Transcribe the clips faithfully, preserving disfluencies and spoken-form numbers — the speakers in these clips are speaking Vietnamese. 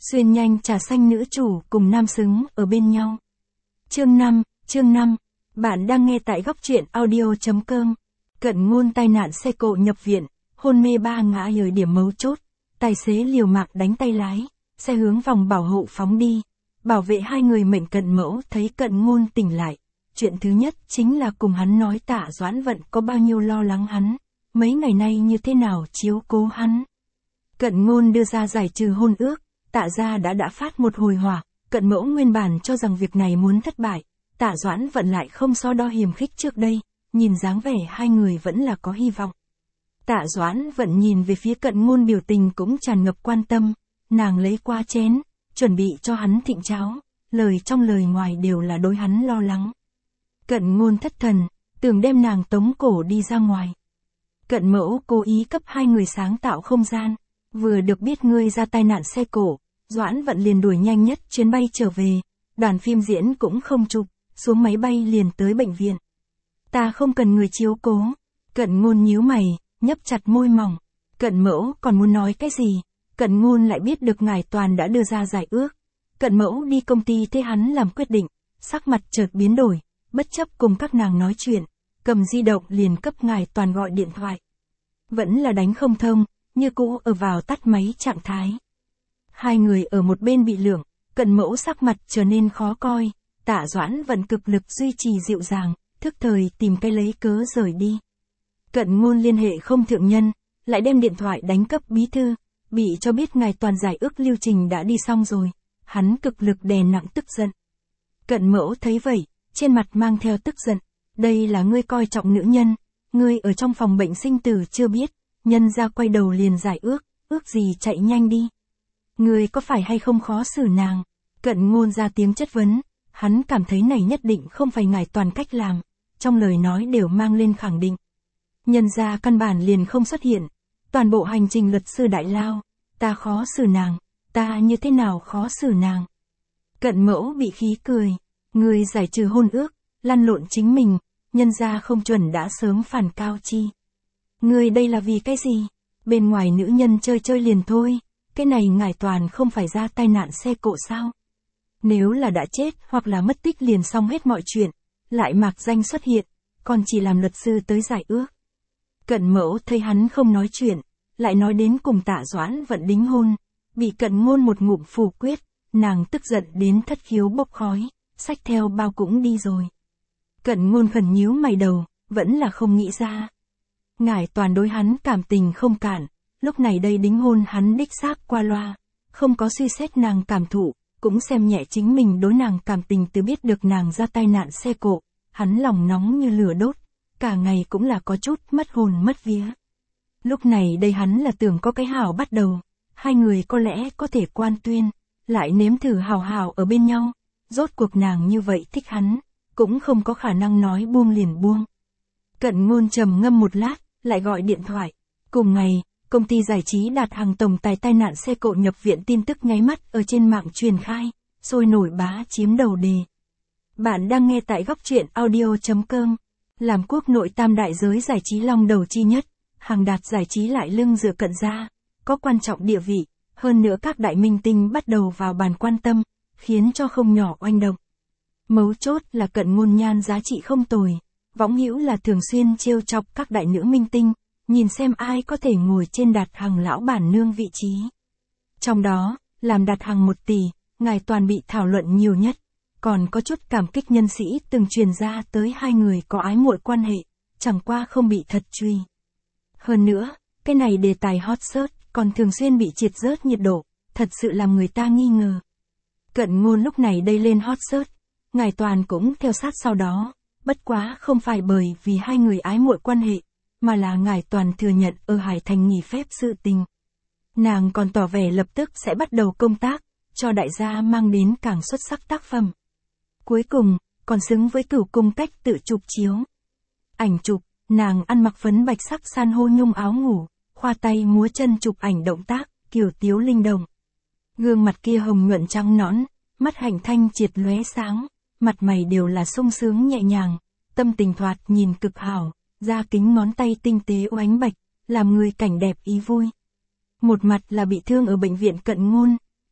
Xuyên nhanh trà xanh nữ chủ cùng nam xứng ở bên nhau. Chương năm, chương năm. Bạn đang nghe tại góc truyện audio chấm com. Cận Ngôn tai nạn xe cộ nhập viện, hôn mê ba ngã ở điểm mấu chốt. Tài xế liều mạng đánh tay lái, xe hướng vòng bảo hộ phóng đi. Bảo vệ hai người mệnh Cận Mẫu thấy Cận Ngôn tỉnh lại. Chuyện thứ nhất chính là cùng hắn nói Tạ Doãn Vận có bao nhiêu lo lắng hắn, mấy ngày nay như thế nào chiếu cố hắn. Cận Ngôn đưa ra giải trừ hôn ước, Tạ gia đã đã phát một hồi hỏa, Cận Mẫu nguyên bản cho rằng việc này muốn thất bại, Tạ Doãn Vận lại không so đo hiềm khích trước đây, nhìn dáng vẻ hai người vẫn là có hy vọng. Tạ Doãn Vận nhìn về phía Cận Ngôn biểu tình cũng tràn ngập quan tâm, nàng lấy qua chén, chuẩn bị cho hắn thịnh cháo, lời trong lời ngoài đều là đối hắn lo lắng. Cận Ngôn thất thần, tưởng đem nàng tống cổ đi ra ngoài. Cận Mẫu cố ý cấp hai người sáng tạo không gian, vừa được biết ngươi ra tai nạn xe cộ, Doãn Vận liền đuổi nhanh nhất chuyến bay trở về, đoàn phim diễn cũng không chụp, xuống máy bay liền tới bệnh viện. Ta không cần người chiếu cố. Cận Ngôn nhíu mày, nhấp chặt môi mỏng. Cận Mẫu còn muốn nói cái gì? Cận Ngôn lại biết được ngài Toàn đã đưa ra giải ước. Cận Mẫu đi công ty thế hắn làm quyết định, sắc mặt chợt biến đổi, bất chấp cùng các nàng nói chuyện, cầm di động liền cấp ngài Toàn gọi điện thoại. Vẫn là đánh không thông, như cũ ở vào tắt máy trạng thái. Hai người ở một bên bị lưỡng, Cận Mẫu sắc mặt trở nên khó coi, Tạ Doãn Vận cực lực duy trì dịu dàng, thức thời tìm cái lấy cớ rời đi. Cận Ngôn liên hệ không thượng nhân, lại đem điện thoại đánh cấp bí thư, bị cho biết ngài Toàn giải ước lưu trình đã đi xong rồi, hắn cực lực đè nặng tức giận. Cận Mẫu thấy vậy, trên mặt mang theo tức giận, đây là ngươi coi trọng nữ nhân, ngươi ở trong phòng bệnh sinh tử chưa biết, nhân ra quay đầu liền giải ước, ước gì chạy nhanh đi. Ngươi có phải hay không khó xử nàng? Cận Ngôn ra tiếng chất vấn, hắn cảm thấy này nhất định không phải ngài Toàn cách làm, trong lời nói đều mang lên khẳng định. Nhân ra căn bản liền không xuất hiện, toàn bộ hành trình luật sư đại lao, ta khó xử nàng, ta như thế nào khó xử nàng. Cận Mẫu bị khí cười, ngươi giải trừ hôn ước, lăn lộn chính mình, nhân ra không chuẩn đã sớm phản cao chi. Ngươi đây là vì cái gì? Bên ngoài nữ nhân chơi chơi liền thôi, cái này ngài Toàn không phải ra tai nạn xe cộ sao? Nếu là đã chết hoặc là mất tích liền xong hết mọi chuyện, lại mạc danh xuất hiện, còn chỉ làm luật sư tới giải ước. Cận Mẫu thấy hắn không nói chuyện, lại nói đến cùng Tạ Doãn Vận đính hôn, bị Cận Ngôn một ngụm phủ quyết, nàng tức giận đến thất khiếu bốc khói, xách theo bao cũng đi rồi. Cận Ngôn khẩn nhíu mày đầu, vẫn là không nghĩ ra. Ngài Toàn đối hắn cảm tình không cản, lúc này đây đính hôn hắn đích xác qua loa, không có suy xét nàng cảm thụ, cũng xem nhẹ chính mình đối nàng cảm tình từ biết được nàng ra tai nạn xe cộ, hắn lòng nóng như lửa đốt, cả ngày cũng là có chút mất hồn mất vía. Lúc này đây hắn là tưởng có cái hảo bắt đầu, hai người có lẽ có thể quan tuyên, lại nếm thử hào hào ở bên nhau, rốt cuộc nàng như vậy thích hắn, cũng không có khả năng nói buông liền buông. Cận Ngôn trầm ngâm một lát, lại gọi điện thoại. Cùng ngày, công ty giải trí Đạt Hằng tổng tài tai nạn xe cộ nhập viện tin tức nháy mắt ở trên mạng truyền khai, sôi nổi bá chiếm đầu đề. Bạn đang nghe tại góc truyện audio chấm com. Làm quốc nội tam đại giới giải trí long đầu chi nhất, Hằng Đạt giải trí lại lưng dựa Cận gia, có quan trọng địa vị, hơn nữa các đại minh tinh bắt đầu vào bàn quan tâm, khiến cho không nhỏ oanh động. Mấu chốt là Cận Ngôn nhan giá trị không tồi, võng hữu là thường xuyên trêu chọc các đại nữ minh tinh, nhìn xem ai có thể ngồi trên Đạt Hằng lão bản nương vị trí. Trong đó, làm Đạt Hằng một tỷ, ngài Toàn bị thảo luận nhiều nhất, còn có chút cảm kích nhân sĩ từng truyền ra tới hai người có ái muội quan hệ, chẳng qua không bị thật truy. Hơn nữa, cái này đề tài hot search còn thường xuyên bị triệt rớt nhiệt độ, thật sự làm người ta nghi ngờ. Cận Ngôn lúc này đây lên hot search, ngài Toàn cũng theo sát sau đó, bất quá không phải bởi vì hai người ái muội quan hệ, mà là ngài Toàn thừa nhận ở Hải Thành nghỉ phép sự tình. Nàng còn tỏ vẻ lập tức sẽ bắt đầu công tác, cho đại gia mang đến càng xuất sắc tác phẩm. Cuối cùng, còn xứng với Cửu Cung cách tự chụp chiếu. Ảnh chụp, nàng ăn mặc phấn bạch sắc san hô nhung áo ngủ, khoa tay múa chân chụp ảnh động tác, kiểu tiếu linh động. Gương mặt kia hồng nhuận trắng nõn, mắt hạnh thanh triệt lóe sáng, mặt mày đều là sung sướng nhẹ nhàng, tâm tình thoạt nhìn cực hảo, da kính ngón tay tinh tế oánh bạch, làm người cảnh đẹp ý vui. Một mặt là bị thương ở bệnh viện Cận Ngôn,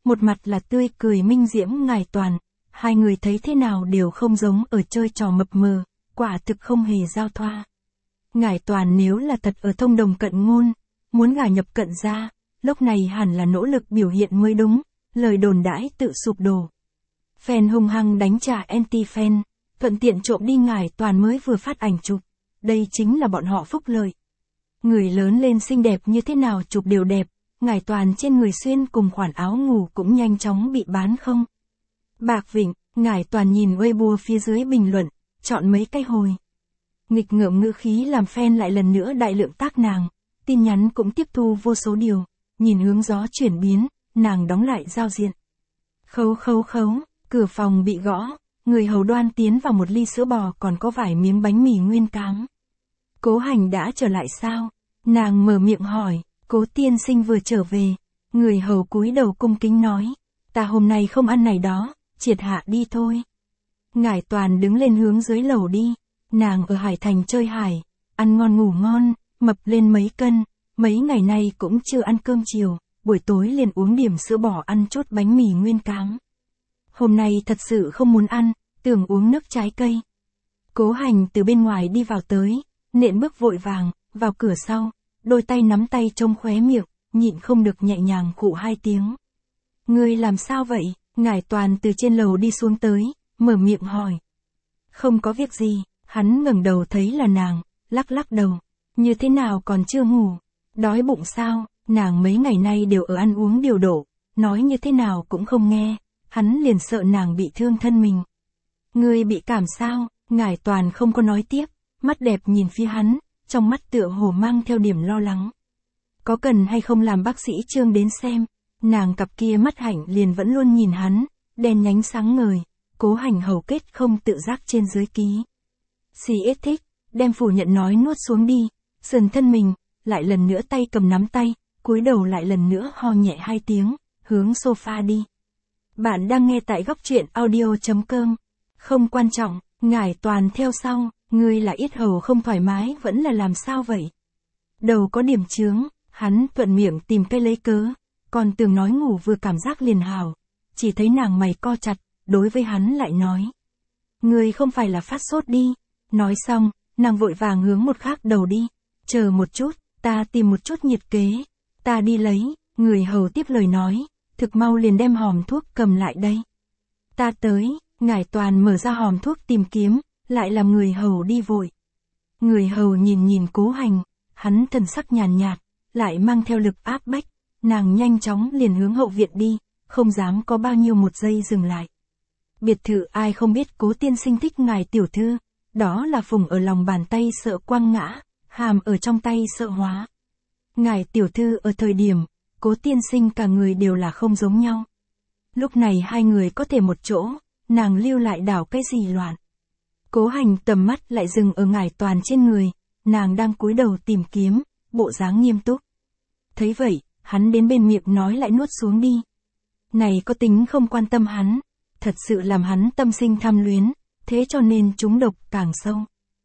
một mặt là tươi cười minh diễm Ngải Toàn, hai người thấy thế nào đều không giống ở chơi trò mập mờ, quả thực không hề giao thoa. Ngải Toàn nếu là thật ở thông đồng cận ngôn, muốn gả nhập cận gia, lúc này hẳn là nỗ lực biểu hiện mới đúng, lời đồn đãi tự sụp đổ. Fan hung hăng đánh trả anti-fan, thuận tiện trộm đi Ngải Toàn mới vừa phát ảnh chụp, đây chính là bọn họ phúc lợi. Người lớn lên xinh đẹp như thế nào chụp đều đẹp, Ngải Toàn trên người xuyên cùng khoản áo ngủ cũng nhanh chóng bị bán không. Bạc Vịnh, Ngải Toàn nhìn Weibo phía dưới bình luận, chọn mấy cái hồi. Nghịch ngợm ngữ khí làm fan lại lần nữa đại lượng tác nàng, tin nhắn cũng tiếp thu vô số điều, nhìn hướng gió chuyển biến, nàng đóng lại giao diện. Khấu khấu khấu, cửa phòng bị gõ, người hầu đoan tiến vào một ly sữa bò còn có vài miếng bánh mì nguyên cám. Cố Hành đã trở lại sao? Nàng mở miệng hỏi, Cố tiên sinh vừa trở về, người hầu cúi đầu cung kính nói, ta hôm nay không ăn này đó, triệt hạ đi thôi. Ngải Toàn đứng lên hướng dưới lầu đi, nàng ở Hải Thành chơi hải, ăn ngon ngủ ngon, mập lên mấy cân, mấy ngày nay cũng chưa ăn cơm chiều, buổi tối liền uống điểm sữa bò ăn chút bánh mì nguyên cám. Hôm nay thật sự không muốn ăn, tưởng uống nước trái cây. Cố Hành từ bên ngoài đi vào tới, nện bước vội vàng, vào cửa sau, đôi tay nắm tay trông khóe miệng, nhịn không được nhẹ nhàng khụ hai tiếng. Ngươi làm sao vậy? Ngải Toàn từ trên lầu đi xuống tới, mở miệng hỏi. Không có việc gì, hắn ngẩng đầu thấy là nàng, lắc lắc đầu. Như thế nào còn chưa ngủ? Đói bụng sao? Nàng mấy ngày nay đều ở ăn uống điều độ, nói như thế nào cũng không nghe, hắn liền sợ nàng bị thương thân mình. Ngươi bị cảm sao? Ngải Toàn không có nói tiếp, mắt đẹp nhìn phía hắn, trong mắt tựa hồ mang theo điểm lo lắng. Có cần hay không làm bác sĩ Trương đến xem? Nàng cặp kia mắt hạnh liền vẫn luôn nhìn hắn, đen nhánh sáng ngời, Cố Hành hầu kết không tự giác trên dưới ký. Xì ít thích, đem phủ nhận nói nuốt xuống đi, sườn thân mình, lại lần nữa tay cầm nắm tay, cúi đầu lại lần nữa ho nhẹ hai tiếng, hướng sofa đi. Bạn đang nghe tại góc truyện audio chấm com. Không quan trọng, Ngải Toàn theo sau, ngươi là yết hầu không thoải mái vẫn là làm sao vậy? Đầu có điểm chướng, hắn thuận miệng tìm cái lấy cớ, còn tưởng nói ngủ vừa cảm giác liền hào, chỉ thấy nàng mày co chặt, đối với hắn lại nói. Ngươi không phải là phát sốt đi, nói xong, nàng vội vàng hướng một khác đầu đi, chờ một chút, ta tìm một chút nhiệt kế, ta đi lấy, người hầu tiếp lời nói, thực mau liền đem hòm thuốc cầm lại đây. Ta tới, Ngải Toàn mở ra hòm thuốc tìm kiếm, lại làm người hầu đi vội. Người hầu nhìn nhìn Cố Hành, hắn thần sắc nhàn nhạt, lại mang theo lực áp bách, nàng nhanh chóng liền hướng hậu viện đi, không dám có bao nhiêu một giây dừng lại. Biệt thự ai không biết Cố tiên sinh thích ngài tiểu thư, đó là phùng ở lòng bàn tay sợ quăng ngã, hàm ở trong tay sợ hóa. Ngài tiểu thư ở thời điểm, Cố tiên sinh cả người đều là không giống nhau. Lúc này hai người có thể một chỗ, nàng lưu lại đảo cái gì loạn. Cố Hành tầm mắt lại dừng ở Ngải Toàn trên người, nàng đang cúi đầu tìm kiếm, bộ dáng nghiêm túc. Thấy vậy, hắn đến bên miệng nói lại nuốt xuống đi. Này có tính không quan tâm hắn, thật sự làm hắn tâm sinh tham luyến, thế cho nên chúng độc càng sâu.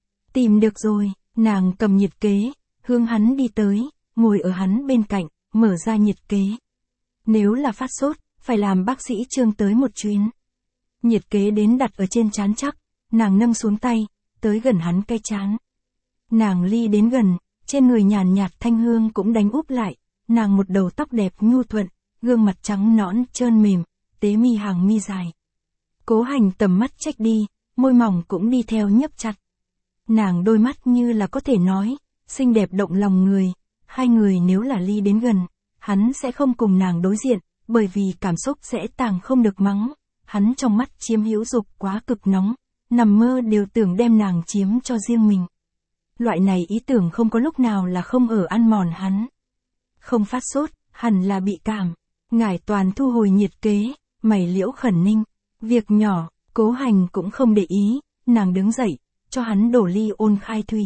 Tìm được rồi, nàng cầm nhiệt kế, hướng hắn đi tới, ngồi ở hắn bên cạnh, mở ra nhiệt kế. Nếu là phát sốt, phải làm bác sĩ Trương tới một chuyến. Nhiệt kế đến đặt ở trên trán chắc, nàng nâng xuống tay, tới gần hắn cái trán. Nàng ly đến gần, trên người nhàn nhạt thanh hương cũng đánh úp lại, nàng một đầu tóc đẹp nhu thuận, gương mặt trắng nõn trơn mềm, tế mi hàng mi dài. Cố Hành tầm mắt trách đi, môi mỏng cũng đi theo nhấp chặt. Nàng đôi mắt như là có thể nói, xinh đẹp động lòng người, hai người nếu là ly đến gần, hắn sẽ không cùng nàng đối diện, bởi vì cảm xúc sẽ tàng không được mắng, hắn trong mắt chiếm hữu dục quá cực nóng, nằm mơ đều tưởng đem nàng chiếm cho riêng mình. Loại này ý tưởng không có lúc nào là không ở ăn mòn hắn. Không phát sốt, hẳn là bị cảm. Ngải Toàn thu hồi nhiệt kế, mày liễu khẩn ninh. Việc nhỏ, Cố Hành cũng không để ý, nàng đứng dậy, cho hắn đổ ly ôn khai thủy.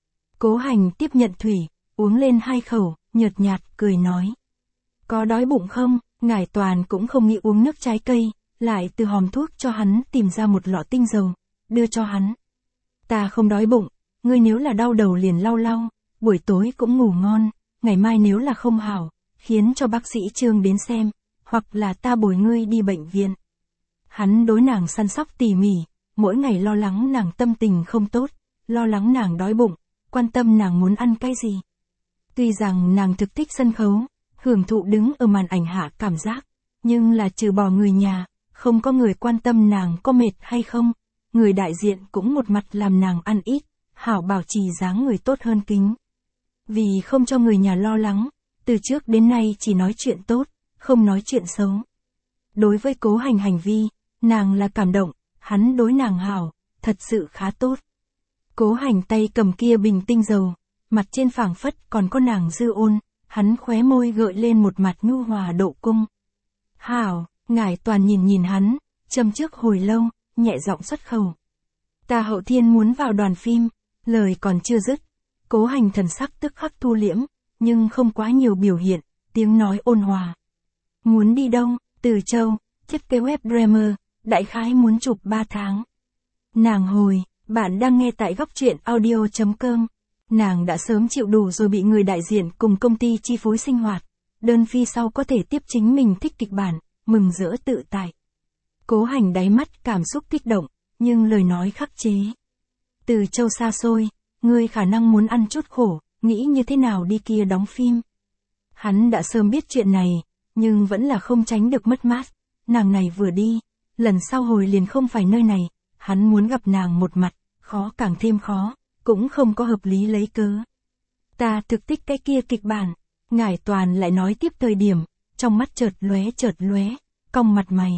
Cố Hành tiếp nhận thủy, uống lên hai khẩu, nhợt nhạt, cười nói. Có đói bụng không? Ngải Toàn cũng không nghĩ uống nước trái cây, lại từ hòm thuốc cho hắn tìm ra một lọ tinh dầu, đưa cho hắn. Ta không đói bụng, ngươi nếu là đau đầu liền lau lau, buổi tối cũng ngủ ngon, ngày mai nếu là không hảo, khiến cho bác sĩ Trương đến xem, hoặc là ta bồi ngươi đi bệnh viện. Hắn đối nàng săn sóc tỉ mỉ, mỗi ngày lo lắng nàng tâm tình không tốt, lo lắng nàng đói bụng, quan tâm nàng muốn ăn cái gì. Tuy rằng nàng thực thích sân khấu, hưởng thụ đứng ở màn ảnh hạ cảm giác, nhưng là trừ bỏ người nhà, không có người quan tâm nàng có mệt hay không, người đại diện cũng một mặt làm nàng ăn ít, hảo bảo trì dáng người tốt hơn kính. Vì không cho người nhà lo lắng, từ trước đến nay chỉ nói chuyện tốt, không nói chuyện xấu. Đối với Cố Hành hành vi, nàng là cảm động, hắn đối nàng hảo, thật sự khá tốt. Cố Hành tay cầm kia bình tinh dầu, mặt trên phảng phất còn có nàng dư ôn, hắn khóe môi gợi lên một mặt nhu hòa độ cung. Hảo, ngải toàn nhìn nhìn hắn, châm trước hồi lâu, nhẹ giọng xuất khẩu. Ta hậu thiên muốn vào đoàn phim, lời còn chưa dứt. Cố Hành thần sắc tức khắc thu liễm, nhưng không quá nhiều biểu hiện, tiếng nói ôn hòa. Muốn đi đâu? Từ Châu, thiết kế web Dreamer, đại khái muốn chụp ba tháng. Nàng hồi, bạn đang nghe tại góc truyện audio chấm com. Nàng đã sớm chịu đủ rồi bị người đại diện cùng công ty chi phối sinh hoạt. Đơn phi sau có thể tiếp chính mình thích kịch bản, mừng rỡ tự tại. Cố Hành đáy mắt cảm xúc kích động, nhưng lời nói khắc chế. Từ Châu xa xôi, ngươi khả năng muốn ăn chút khổ, nghĩ như thế nào đi kia đóng phim. Hắn đã sớm biết chuyện này, nhưng vẫn là không tránh được mất mát. Nàng này vừa đi, lần sau hồi liền không phải nơi này, hắn muốn gặp nàng một mặt, khó càng thêm khó, cũng không có hợp lý lấy cớ. Ta thực tích cái kia kịch bản, ngải toàn lại nói tiếp thời điểm, trong mắt chợt lóe chợt lóe, cong mặt mày.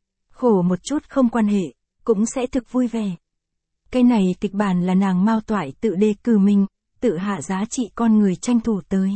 Khổ một chút không quan hệ, cũng sẽ thực vui vẻ. Cái này kịch bản là nàng Mao Toại tự đề cử mình, tự hạ giá trị con người tranh thủ tới.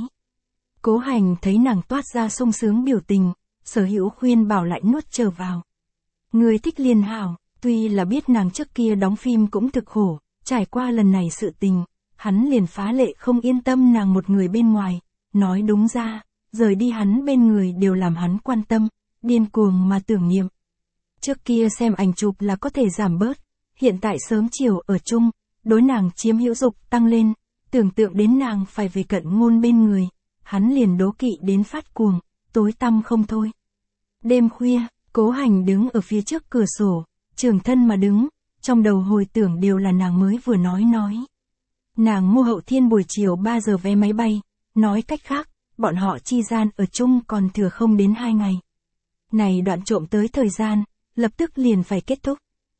Cố Hành thấy nàng toát ra sung sướng biểu tình, Sở Hữu khuyên bảo lại nuốt trở vào. Người thích liền hảo, tuy là biết nàng trước kia đóng phim cũng thực khổ, trải qua lần này sự tình, hắn liền phá lệ không yên tâm nàng một người bên ngoài, nói đúng ra, rời đi hắn bên người đều làm hắn quan tâm, điên cuồng mà tưởng niệm. Trước kia xem ảnh chụp là có thể giảm bớt, hiện tại sớm chiều ở chung, đối nàng chiếm hữu dục tăng lên, tưởng tượng đến nàng phải về cận ngôn bên người, hắn liền đố kỵ đến phát cuồng, tối tăm không thôi. Đêm khuya, Cố Hành đứng ở phía trước cửa sổ, trường thân mà đứng, trong đầu hồi tưởng đều là nàng mới vừa nói nói. Nàng mua hậu thiên buổi chiều ba giờ vé máy bay, nói cách khác, bọn họ chi gian ở chung còn thừa không đến hai ngày. Này đoạn trộm tới thời gian, lập tức liền phải kết thúc.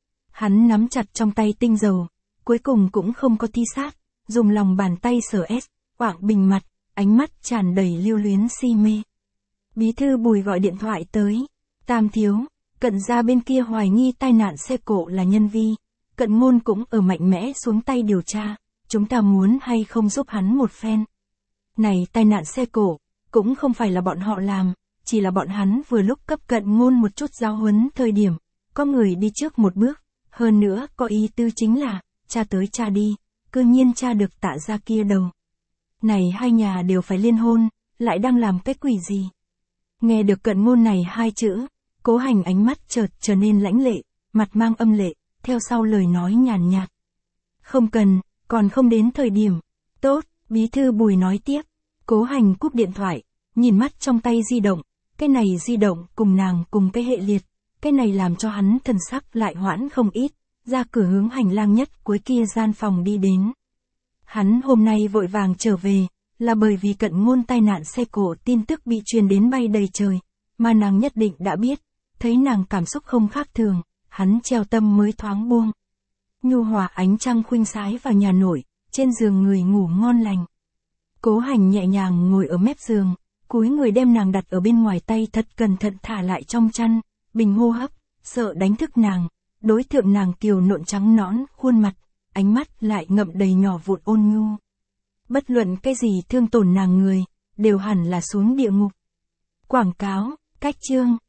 Hắn nắm chặt trong tay tinh dầu, cuối cùng cũng không có thi sát, dùng lòng bàn tay sờ ép, quạng bình mặt, ánh mắt tràn đầy lưu luyến si mê. Bí thư Bùi gọi điện thoại tới. Tam thiếu, Cận gia bên kia hoài nghi tai nạn xe cộ là nhân vi. Cận Ngôn cũng ở mạnh mẽ xuống tay điều tra. Chúng ta muốn hay không giúp hắn một phen. Này tai nạn xe cộ, cũng không phải là bọn họ làm, chỉ là bọn hắn vừa lúc cấp Cận Ngôn một chút giáo huấn thời điểm. Có người đi trước một bước, hơn nữa có ý tư chính là, cha tới cha đi, cư nhiên cha được Tạ gia kia đầu. Này hai nhà đều phải liên hôn, lại đang làm cái quỷ gì? Nghe được Cận Ngôn này hai chữ, Cố Hành ánh mắt chợt trở nên lãnh lệ, mặt mang âm lệ, theo sau lời nói nhàn nhạt. Không cần, còn không đến thời điểm. Tốt, bí thư Bùi nói tiếp. Cố Hành cúp điện thoại, nhìn mắt trong tay di động, cái này di động cùng nàng cùng cái hệ liệt, cái này làm cho hắn thần sắc lại hoãn không ít, ra cửa hướng hành lang nhất cuối kia gian phòng đi đến. Hắn hôm nay vội vàng trở về, là bởi vì Cận Ngôn tai nạn xe cộ tin tức bị truyền đến bay đầy trời, mà nàng nhất định đã biết, thấy nàng cảm xúc không khác thường, hắn treo tâm mới thoáng buông. Nhu hòa ánh trăng khuynh sái vào nhà nổi, trên giường người ngủ ngon lành. Cố Hành nhẹ nhàng ngồi ở mép giường, cúi người đem nàng đặt ở bên ngoài tay thật cẩn thận thả lại trong chăn, bình hô hấp, sợ đánh thức nàng, đối thượng nàng kiều nộn trắng nõn khuôn mặt, ánh mắt lại ngậm đầy nhỏ vụn ôn nhu. Bất luận cái gì thương tổn nàng người, đều hẳn là xuống địa ngục. Quảng cáo, cách chương.